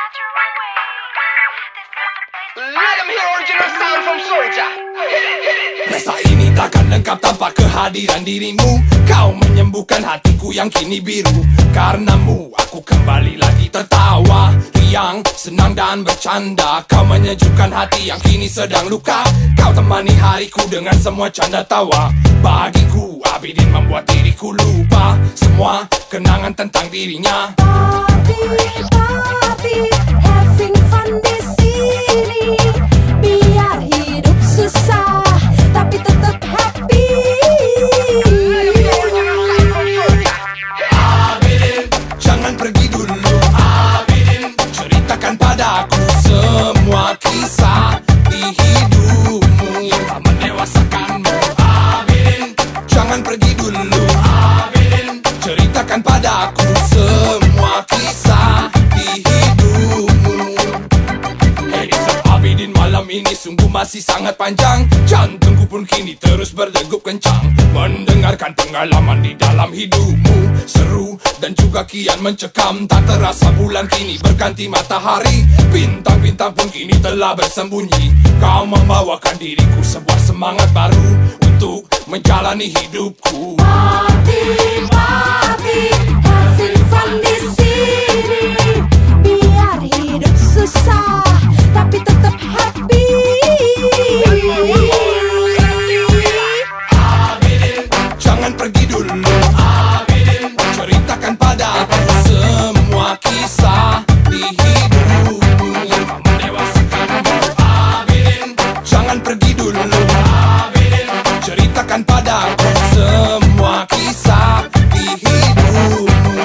Let them hear original sound from Soulja. Pesta ini takkan lengkap tanpa kehadiran dirimu. Kau menyembuhkan hatiku yang kini biru. Karenamu aku kembali lagi tertawa, riang, senang dan bercanda. Kau menyejukkan hati yang kini sedang luka. Kau temani hariku dengan semua canda tawa. Bagiku Abidin membuat diriku lupa semua kenangan tentang dirinya. Papi, having fun di sini. Biar hidup susah, tapi tetap happy. Abidin, jangan pergi dulu. Abidin, ceritakan padaku semua kisah di hidupmu yang tak mendewasakanmu. Abidin, jangan pergi dulu. Abidin, ceritakan padaku semua kisah di hidupmu. Edison Abidin, malam ini sungguh masih sangat panjang. Jantungku pun kini terus berdegup kencang mendengarkan pengalaman di dalam hidupmu. Seru dan juga kian mencekam. Tak terasa bulan kini berganti matahari. Bintang-bintang pun kini telah bersembunyi. Kau membawakan diriku sebuah semangat baru untuk menjalani hidupku. Papi, having fun di sini. Biar hidup susah, tapi tetap happy. Abidin, jangan pergi dulu. Abidin, ceritakan padaku semua kisah di hidupmu yang tak mendewasakanmu. Abidin, jangan pergi dulu. Abidin, ceritakan padaku semua kisah di hidupmu.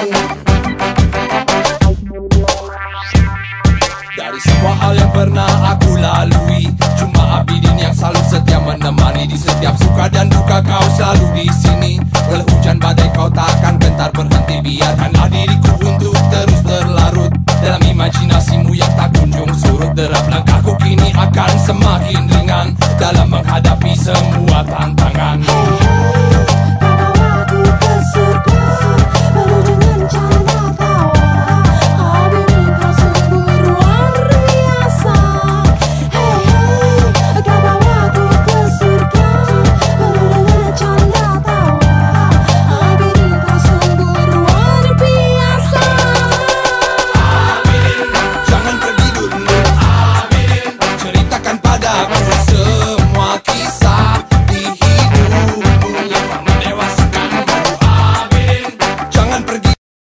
Dari semua hal yang pernah aku lalui, cuma Abidin yang selalu setia menemani. Di setiap suka dan duka kau selalu di sini. Walau hujan badai kau takkan gentar berhenti. Biarkanlah diriku untuk terus berlarut dalam imajinasimu yang tak kunjung surut. Derap langkahku kini akan semakin ringan dalam menghadapi semua tantangan.